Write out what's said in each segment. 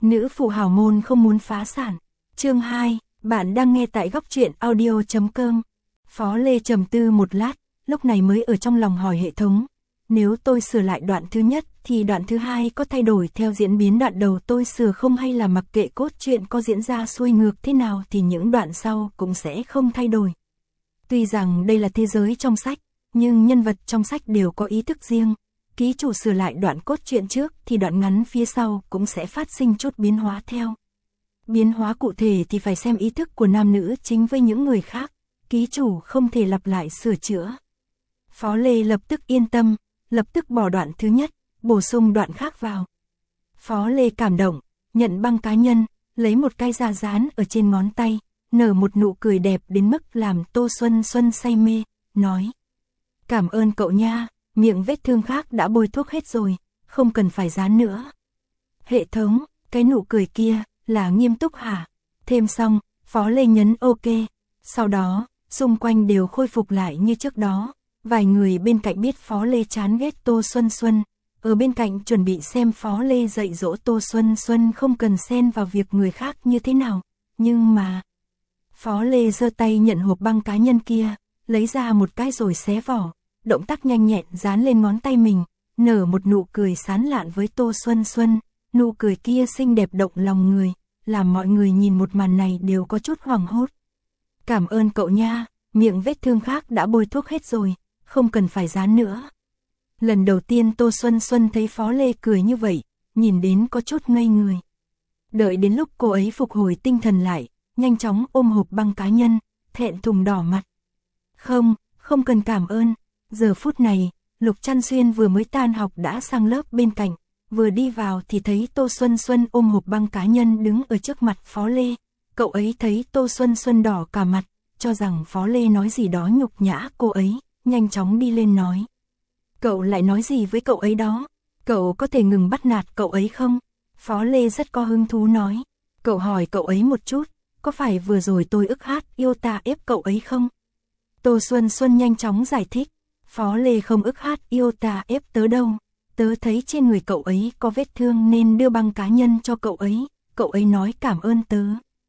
Nữ phụ hào môn không muốn phá sản. Chương 2, bạn đang nghe tại góc truyện audio.com. Phó Lê trầm tư một lát, lúc này mới ở trong lòng hỏi hệ thống. Nếu tôi sửa lại đoạn thứ nhất thì đoạn thứ hai có thay đổi theo diễn biến đoạn đầu tôi sửa không, hay là mặc kệ cốt truyện có diễn ra xuôi ngược thế nào thì những đoạn sau cũng sẽ không thay đổi. Tuy rằng đây là thế giới trong sách, nhưng nhân vật trong sách đều có ý thức riêng. Ký chủ sửa lại đoạn cốt truyện trước thì đoạn ngắn phía sau cũng sẽ phát sinh chút biến hóa theo. Biến hóa cụ thể thì phải xem ý thức của nam nữ chính với những người khác. Ký chủ không thể lặp lại sửa chữa. Phó Lê lập tức yên tâm, lập tức bỏ đoạn thứ nhất, bổ sung đoạn khác vào. Phó Lê cảm động, nhận băng cá nhân, lấy một cái ra dán ở trên ngón tay, nở một nụ cười đẹp đến mức làm Tô Xuân Xuân say mê, nói: cảm ơn cậu nha, miệng vết thương khác đã bôi thuốc hết rồi, không cần phải dán nữa. Hệ thống, cái nụ cười kia là nghiêm túc hả? Thêm xong, Phó Lê nhấn OK. Sau đó, xung quanh đều khôi phục lại như trước đó. Vài người bên cạnh biết Phó Lê chán ghét Tô Xuân Xuân, ở bên cạnh chuẩn bị xem Phó Lê dạy dỗ Tô Xuân Xuân không cần xen vào việc người khác như thế nào. Nhưng mà, Phó Lê giơ tay nhận hộp băng cá nhân kia, lấy ra một cái rồi xé vỏ, động tác nhanh nhẹn dán lên ngón tay mình, nở một nụ cười sán lạn với Tô Xuân Xuân. Nụ cười kia xinh đẹp động lòng người, làm mọi người nhìn một màn này đều có chút hoảng hốt. Cảm ơn cậu nha, miệng vết thương khác đã bôi thuốc hết rồi, không cần phải dán nữa. Lần đầu tiên Tô Xuân Xuân thấy Phó Lê cười như vậy, nhìn đến có chút ngây người. Đợi đến lúc cô ấy phục hồi tinh thần lại, nhanh chóng ôm hộp băng cá nhân, thẹn thùng đỏ mặt. Không cần cảm ơn. Giờ phút này, Lục Trăn Xuyên vừa mới tan học đã sang lớp bên cạnh, vừa đi vào thì thấy Tô Xuân Xuân ôm hộp băng cá nhân đứng ở trước mặt Phó Lê. Cậu ấy thấy Tô Xuân Xuân đỏ cả mặt, cho rằng Phó Lê nói gì đó nhục nhã cô ấy, nhanh chóng đi lên nói: cậu lại nói gì với cậu ấy đó? Cậu có thể ngừng bắt nạt cậu ấy không? Phó Lê rất có hứng thú nói: cậu hỏi cậu ấy một chút, có phải vừa rồi tôi ức hát yêu ta ép cậu ấy không? Tô Xuân Xuân nhanh chóng giải thích: Phó Lê không ức hát yêu ta ép tớ đâu, tớ thấy trên người cậu ấy có vết thương nên đưa băng cá nhân cho cậu ấy nói cảm ơn tớ.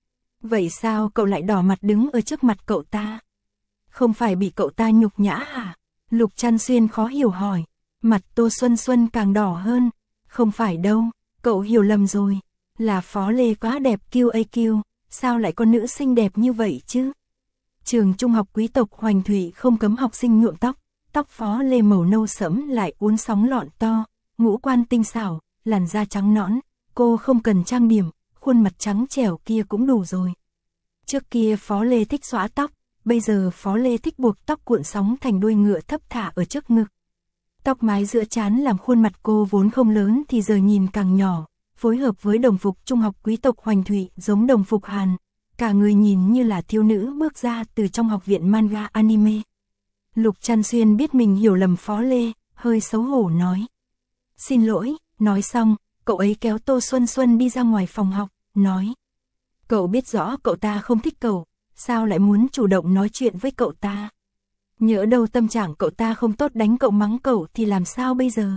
Vậy sao cậu lại đỏ mặt đứng ở trước mặt cậu ta? Không phải bị cậu ta nhục nhã hả? Lục Trăn Xuyên khó hiểu hỏi. Mặt Tô Xuân Xuân càng đỏ hơn. Không phải đâu, cậu hiểu lầm rồi. Là Phó Lê quá đẹp QAQ, sao lại có nữ xinh đẹp như vậy chứ? Trường trung học quý tộc Hoành Thủy không cấm học sinh nhuộm tóc. Tóc Phó Lê màu nâu sẫm lại uốn sóng lọn to, ngũ quan tinh xảo, làn da trắng nõn, cô không cần trang điểm, khuôn mặt trắng trẻo kia cũng đủ rồi. Trước kia Phó Lê thích xõa tóc, bây giờ Phó Lê thích buộc tóc cuộn sóng thành đuôi ngựa thấp thả ở trước ngực. Tóc mái giữa trán làm khuôn mặt cô vốn không lớn thì giờ nhìn càng nhỏ, phối hợp với đồng phục trung học quý tộc Hoành Thủy giống đồng phục Hàn, cả người nhìn như là thiếu nữ bước ra từ trong học viện manga anime. Lục Trăn Xuyên biết mình hiểu lầm Phó Lê, hơi xấu hổ nói: xin lỗi. Nói xong, cậu ấy kéo Tô Xuân Xuân đi ra ngoài phòng học, nói: cậu biết rõ cậu ta không thích cậu, sao lại muốn chủ động nói chuyện với cậu ta? Nhỡ đâu tâm trạng cậu ta không tốt đánh cậu mắng cậu thì làm sao bây giờ?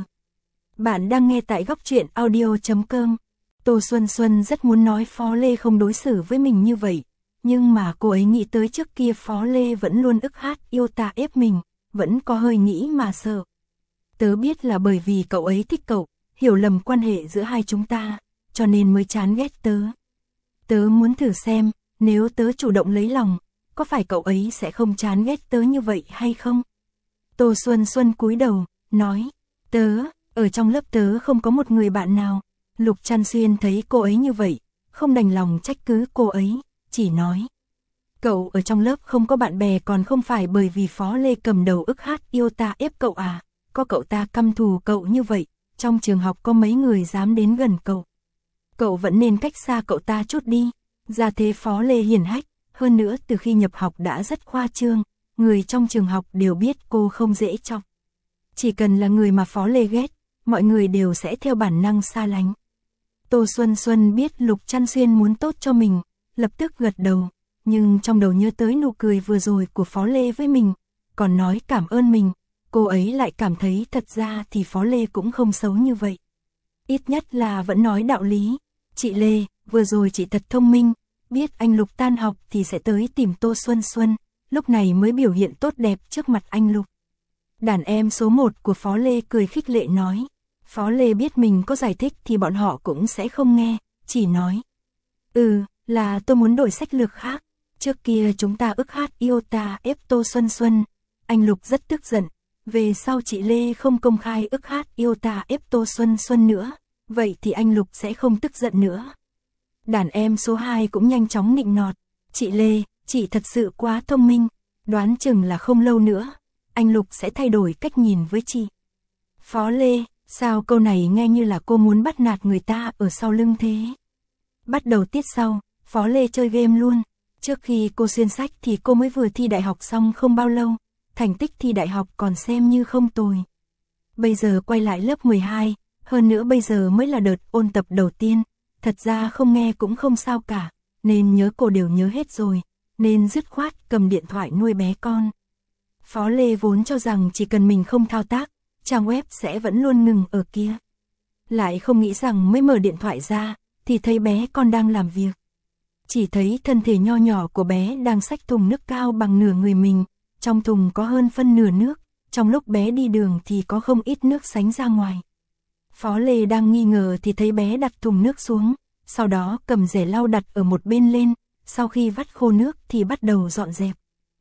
Bạn đang nghe tại góc truyện audio.com. Tô Xuân Xuân rất muốn nói Phó Lê không đối xử với mình như vậy, nhưng mà cô ấy nghĩ tới trước kia Phó Lê vẫn luôn ức hát yêu ta ép mình, vẫn có hơi nghĩ mà sợ. Tớ biết là bởi vì cậu ấy thích cậu, hiểu lầm quan hệ giữa hai chúng ta, cho nên mới chán ghét tớ. Tớ muốn thử xem, nếu tớ chủ động lấy lòng, có phải cậu ấy sẽ không chán ghét tớ như vậy hay không? Tô Xuân Xuân cúi đầu, nói: ở trong lớp tớ không có một người bạn nào. Lục Trăn Xuyên thấy cô ấy như vậy, không đành lòng trách cứ cô ấy, chỉ nói: cậu ở trong lớp không có bạn bè còn không phải bởi vì Phó Lê cầm đầu ức hát yêu ta ép cậu à? Có cậu ta căm thù cậu như vậy, trong trường học có mấy người dám đến gần cậu? Cậu vẫn nên cách xa cậu ta chút đi. Ra thế Phó Lê hiển hách, hơn nữa từ khi nhập học đã rất khoa trương, người trong trường học đều biết cô không dễ chọc. Chỉ cần là người mà Phó Lê ghét, mọi người đều sẽ theo bản năng xa lánh. Tô Xuân Xuân biết Lục Trăn Xuyên muốn tốt cho mình, lập tức gật đầu, nhưng trong đầu nhớ tới nụ cười vừa rồi của Phó Lê với mình, còn nói cảm ơn mình, cô ấy lại cảm thấy thật ra thì Phó Lê cũng không xấu như vậy. Ít nhất là vẫn nói đạo lý. Chị Lê, vừa rồi chị thật thông minh, biết anh Lục tan học thì sẽ tới tìm Tô Xuân Xuân, lúc này mới biểu hiện tốt đẹp trước mặt anh Lục. Đàn em số 1 của Phó Lê cười khích lệ nói. Phó Lê biết mình có giải thích thì bọn họ cũng sẽ không nghe, chỉ nói. Là tôi muốn đổi sách lược khác. Trước kia chúng ta ức hát Iota ép Tô Xuân Xuân. Anh Lục rất tức giận. Về sau chị Lê không công khai ức hát Iota ép Tô Xuân Xuân nữa. Vậy thì anh Lục sẽ không tức giận nữa. Đàn em số 2 cũng nhanh chóng nịnh nọt. Chị Lê, chị thật sự quá thông minh. Đoán chừng là không lâu nữa anh Lục sẽ thay đổi cách nhìn với chị. Phó Lê, sao câu này nghe như là cô muốn bắt nạt người ta ở sau lưng thế? Bắt đầu tiết sau, Phó Lê chơi game luôn. Trước khi cô xuyên sách thì cô mới vừa thi đại học xong không bao lâu, thành tích thi đại học còn xem như không tồi. Bây giờ quay lại lớp 12, hơn nữa bây giờ mới là đợt ôn tập đầu tiên, thật ra không nghe cũng không sao cả, nên nhớ cô đều nhớ hết rồi, nên dứt khoát cầm điện thoại nuôi bé con. Phó Lê vốn cho rằng chỉ cần mình không thao tác, trang web sẽ vẫn luôn ngừng ở kia. Lại không nghĩ rằng mới mở điện thoại ra, thì thấy bé con đang làm việc. Chỉ thấy thân thể nho nhỏ của bé đang xách thùng nước cao bằng nửa người mình, trong thùng có hơn phân nửa nước, trong lúc bé đi đường thì có không ít nước sánh ra ngoài. Phó Lê đang nghi ngờ thì thấy bé đặt thùng nước xuống, sau đó cầm rẻ lau đặt ở một bên lên, sau khi vắt khô nước thì bắt đầu dọn dẹp.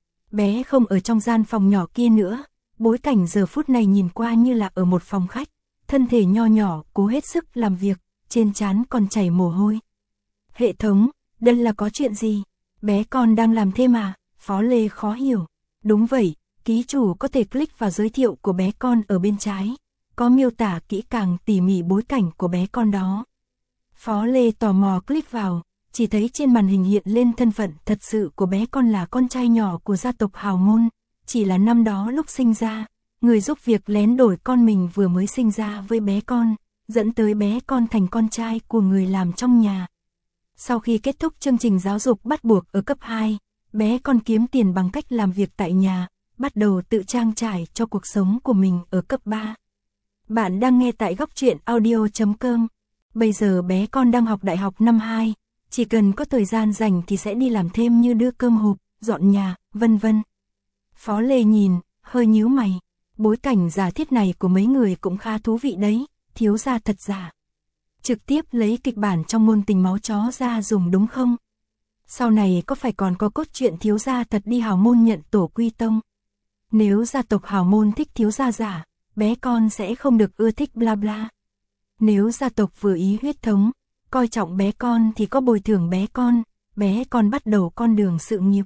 Bé không ở trong gian phòng nhỏ kia nữa, bối cảnh giờ phút này nhìn qua như là ở một phòng khách, thân thể nho nhỏ cố hết sức làm việc, trên trán còn chảy mồ hôi. Hệ thống, đây là có chuyện gì? Bé con đang làm thêm à? Phó Lê khó hiểu. Đúng vậy, ký chủ có thể click vào giới thiệu của bé con ở bên trái, có miêu tả kỹ càng tỉ mỉ bối cảnh của bé con đó. Phó Lê tò mò click vào, chỉ thấy trên màn hình hiện lên thân phận thật sự của bé con là con trai nhỏ của gia tộc hào môn, chỉ là năm đó lúc sinh ra, người giúp việc lén đổi con mình vừa mới sinh ra với bé con, dẫn tới bé con thành con trai của người làm trong nhà. Sau khi kết thúc chương trình giáo dục bắt buộc ở cấp 2, bé con kiếm tiền bằng cách làm việc tại nhà, bắt đầu tự trang trải cho cuộc sống của mình ở cấp 3. Bạn đang nghe tại góc truyện audio.com. Bây giờ bé con đang học đại học năm 2, chỉ cần có thời gian rảnh thì sẽ đi làm thêm như đưa cơm hộp, dọn nhà, vân vân. Phó Lê nhìn, hơi nhíu mày, bối cảnh giả thiết này của mấy người cũng khá thú vị đấy, thiếu gia thật giả. Trực tiếp lấy kịch bản trong ngôn tình máu chó ra dùng đúng không? Sau này có phải còn có cốt truyện thiếu gia thật đi hào môn nhận tổ quy tông? Nếu gia tộc hào môn thích thiếu gia giả, bé con sẽ không được ưa thích bla bla. Nếu gia tộc vừa ý huyết thống, coi trọng bé con thì có bồi thường bé con bắt đầu con đường sự nghiệp.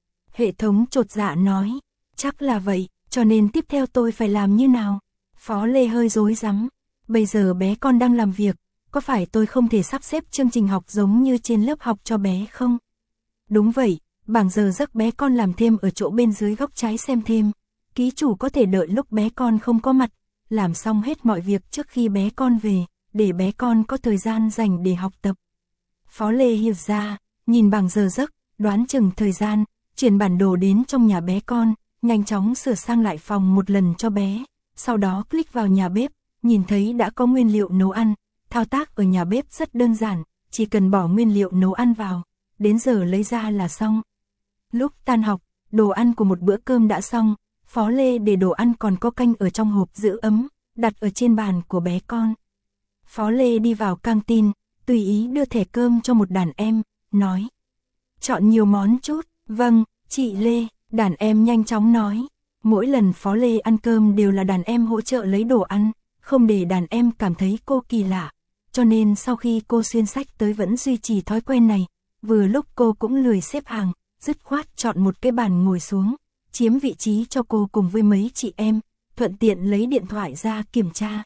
Hệ thống chột dạ nói, chắc là vậy, cho nên tiếp theo tôi phải làm như nào? Phó Lê hơi rối rắm, bây giờ bé con đang làm việc, có phải tôi không thể sắp xếp chương trình học giống như trên lớp học cho bé không? Đúng vậy, bảng giờ giấc bé con làm thêm ở chỗ bên dưới góc trái xem thêm. Ký chủ có thể đợi lúc bé con không có mặt, làm xong hết mọi việc trước khi bé con về, để bé con có thời gian dành để học tập. Phó Lê hiểu ra, nhìn bảng giờ giấc, đoán chừng thời gian, chuyển bản đồ đến trong nhà bé con, nhanh chóng sửa sang lại phòng một lần cho bé, sau đó click vào nhà bếp, nhìn thấy đã có nguyên liệu nấu ăn, thao tác ở nhà bếp rất đơn giản, chỉ cần bỏ nguyên liệu nấu ăn vào, đến giờ lấy ra là xong. Lúc tan học, đồ ăn của một bữa cơm đã xong, Phó Lê để đồ ăn còn có canh ở trong hộp giữ ấm, đặt ở trên bàn của bé con. Phó Lê đi vào căng tin, tùy ý đưa thẻ cơm cho một đàn em, nói. Chọn nhiều món chút, vâng, chị Lê, đàn em nhanh chóng nói. Mỗi lần Phó Lê ăn cơm đều là đàn em hỗ trợ lấy đồ ăn, không để đàn em cảm thấy cô kỳ lạ. Cho nên sau khi cô xuyên sách tới vẫn duy trì thói quen này, vừa lúc cô cũng lười xếp hàng, dứt khoát chọn một cái bàn ngồi xuống, chiếm vị trí cho cô cùng với mấy chị em, thuận tiện lấy điện thoại ra kiểm tra.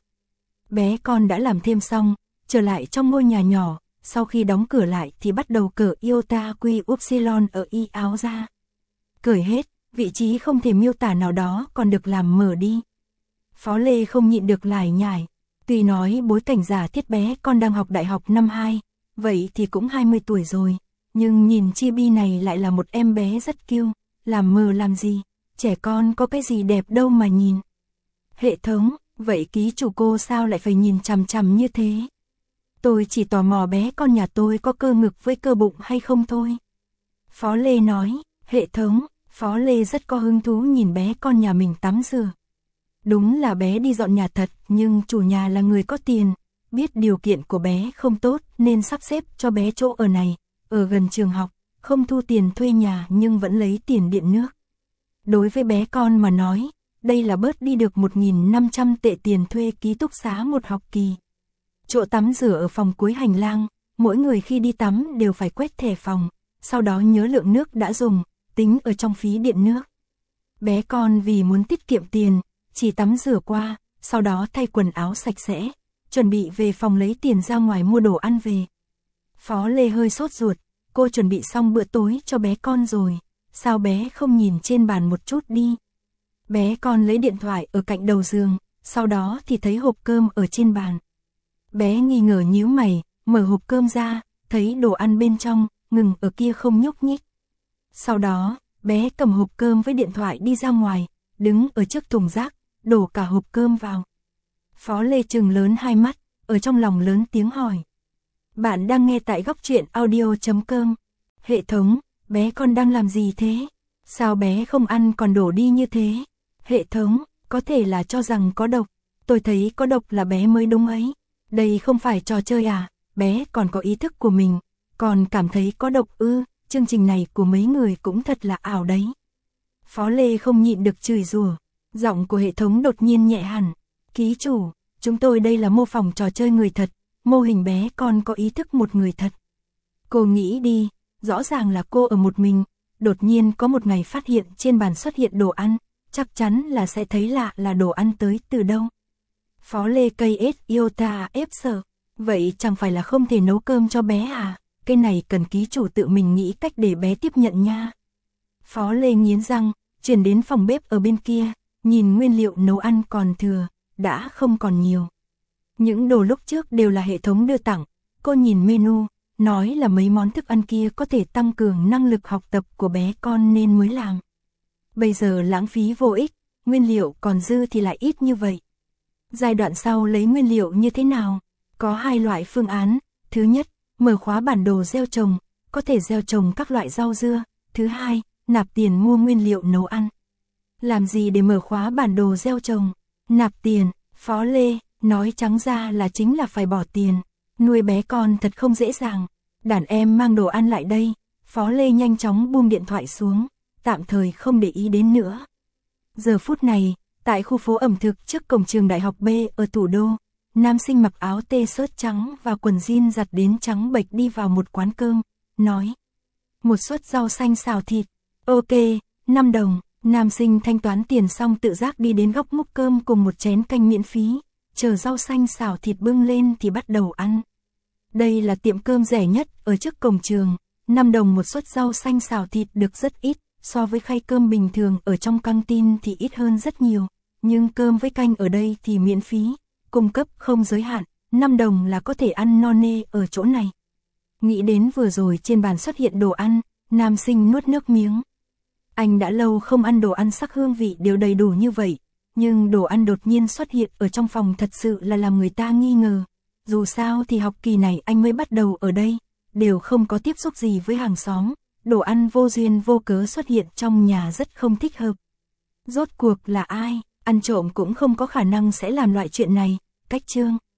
Bé con đã làm thêm xong, trở lại trong ngôi nhà nhỏ, sau khi đóng cửa lại thì bắt đầu cởi iota quy upsilon ở y áo ra. Cởi hết, vị trí không thể miêu tả nào đó còn được làm mở đi. Phó Lê không nhịn được lải nhải, tuy nói bối cảnh giả thiết bé con đang học đại học năm 2, vậy thì cũng 20 tuổi rồi, nhưng nhìn chibi này lại là một em bé rất kiêu, làm mờ làm gì, trẻ con có cái gì đẹp đâu mà nhìn. Hệ thống, vậy ký chủ cô sao lại phải nhìn chằm chằm như thế? Tôi chỉ tò mò bé con nhà tôi có cơ ngực với cơ bụng hay không thôi. Phó Lê nói, hệ thống, Phó Lê rất có hứng thú nhìn bé con nhà mình tắm rửa. Đúng là bé đi dọn nhà thật, nhưng chủ nhà là người có tiền, biết điều kiện của bé không tốt nên sắp xếp cho bé chỗ ở này, ở gần trường học, không thu tiền thuê nhà nhưng vẫn lấy tiền điện nước. Đối với bé con mà nói, đây là bớt đi được 1.500 tệ tiền thuê ký túc xá một học kỳ. Chỗ tắm rửa ở phòng cuối hành lang, mỗi người khi đi tắm đều phải quét thẻ phòng, sau đó nhớ lượng nước đã dùng, tính ở trong phí điện nước. Bé con vì muốn tiết kiệm tiền, chỉ tắm rửa qua, sau đó thay quần áo sạch sẽ, chuẩn bị về phòng lấy tiền ra ngoài mua đồ ăn về. Phó Lê hơi sốt ruột, cô chuẩn bị xong bữa tối cho bé con rồi, sao bé không nhìn trên bàn một chút đi. Bé con lấy điện thoại ở cạnh đầu giường, sau đó thì thấy hộp cơm ở trên bàn. Bé nghi ngờ nhíu mày, mở hộp cơm ra, thấy đồ ăn bên trong, ngừng ở kia không nhúc nhích. Sau đó, bé cầm hộp cơm với điện thoại đi ra ngoài, đứng ở trước thùng rác, đổ cả hộp cơm vào. Phó Lê trừng lớn hai mắt, ở trong lòng lớn tiếng hỏi. Bạn đang nghe tại góc truyện audio.com. Hệ thống, bé con đang làm gì thế? Sao bé không ăn còn đổ đi như thế? Hệ thống, có thể là cho rằng có độc. Tôi thấy có độc là bé mới đúng ấy. Đây không phải trò chơi à? Bé còn có ý thức của mình, còn cảm thấy có độc ư? Chương trình này của mấy người cũng thật là ảo đấy. Phó Lê không nhịn được chửi rủa. Giọng của hệ thống đột nhiên nhẹ hẳn. Ký chủ, chúng tôi đây là mô phỏng trò chơi người thật, mô hình bé con có ý thức một người thật. Cô nghĩ đi, rõ ràng là cô ở một mình, đột nhiên có một ngày phát hiện trên bàn xuất hiện đồ ăn, chắc chắn là sẽ thấy lạ là đồ ăn tới từ đâu. Phó Lê KS Iota ép sợ, vậy chẳng phải là không thể nấu cơm cho bé à? Cái này cần ký chủ tự mình nghĩ cách để bé tiếp nhận nha. Phó Lê nghiến răng, chuyển đến phòng bếp ở bên kia, nhìn nguyên liệu nấu ăn còn thừa, đã không còn nhiều. Những đồ lúc trước đều là hệ thống đưa tặng, cô nhìn menu, nói là mấy món thức ăn kia có thể tăng cường năng lực học tập của bé con nên mới làm. Bây giờ lãng phí vô ích, nguyên liệu còn dư thì lại ít như vậy. Giai đoạn sau lấy nguyên liệu như thế nào? Có hai loại phương án, thứ nhất, mở khóa bản đồ gieo trồng, có thể gieo trồng các loại rau dưa. Thứ hai, nạp tiền mua nguyên liệu nấu ăn. Làm gì để mở khóa bản đồ gieo trồng? Nạp tiền, Phó Lê, nói trắng ra là chính là phải bỏ tiền. Nuôi bé con thật không dễ dàng. Đàn em mang đồ ăn lại đây. Phó Lê nhanh chóng buông điện thoại xuống, tạm thời không để ý đến nữa. Giờ phút này, tại khu phố ẩm thực trước cổng trường đại học B ở thủ đô, nam sinh mặc áo t-shirt trắng và quần jean giặt đến trắng bệch đi vào một quán cơm, nói. Một suất rau xanh xào thịt. Ok, 5 đồng. Nam sinh thanh toán tiền xong tự giác đi đến góc múc cơm cùng một chén canh miễn phí, chờ rau xanh xào thịt bưng lên thì bắt đầu ăn. Đây là tiệm cơm rẻ nhất ở trước cổng trường, 5 đồng một suất rau xanh xào thịt được rất ít, so với khay cơm bình thường ở trong căng tin thì ít hơn rất nhiều, nhưng cơm với canh ở đây thì miễn phí, cung cấp không giới hạn, 5 đồng là có thể ăn no nê ở chỗ này. Nghĩ đến vừa rồi trên bàn xuất hiện đồ ăn, nam sinh nuốt nước miếng. Anh đã lâu không ăn đồ ăn sắc hương vị đều đầy đủ như vậy, nhưng đồ ăn đột nhiên xuất hiện ở trong phòng thật sự là làm người ta nghi ngờ. Dù sao thì học kỳ này anh mới bắt đầu ở đây, đều không có tiếp xúc gì với hàng xóm, đồ ăn vô duyên vô cớ xuất hiện trong nhà rất không thích hợp. Rốt cuộc là ai, ăn trộm cũng không có khả năng sẽ làm loại chuyện này, cách chương.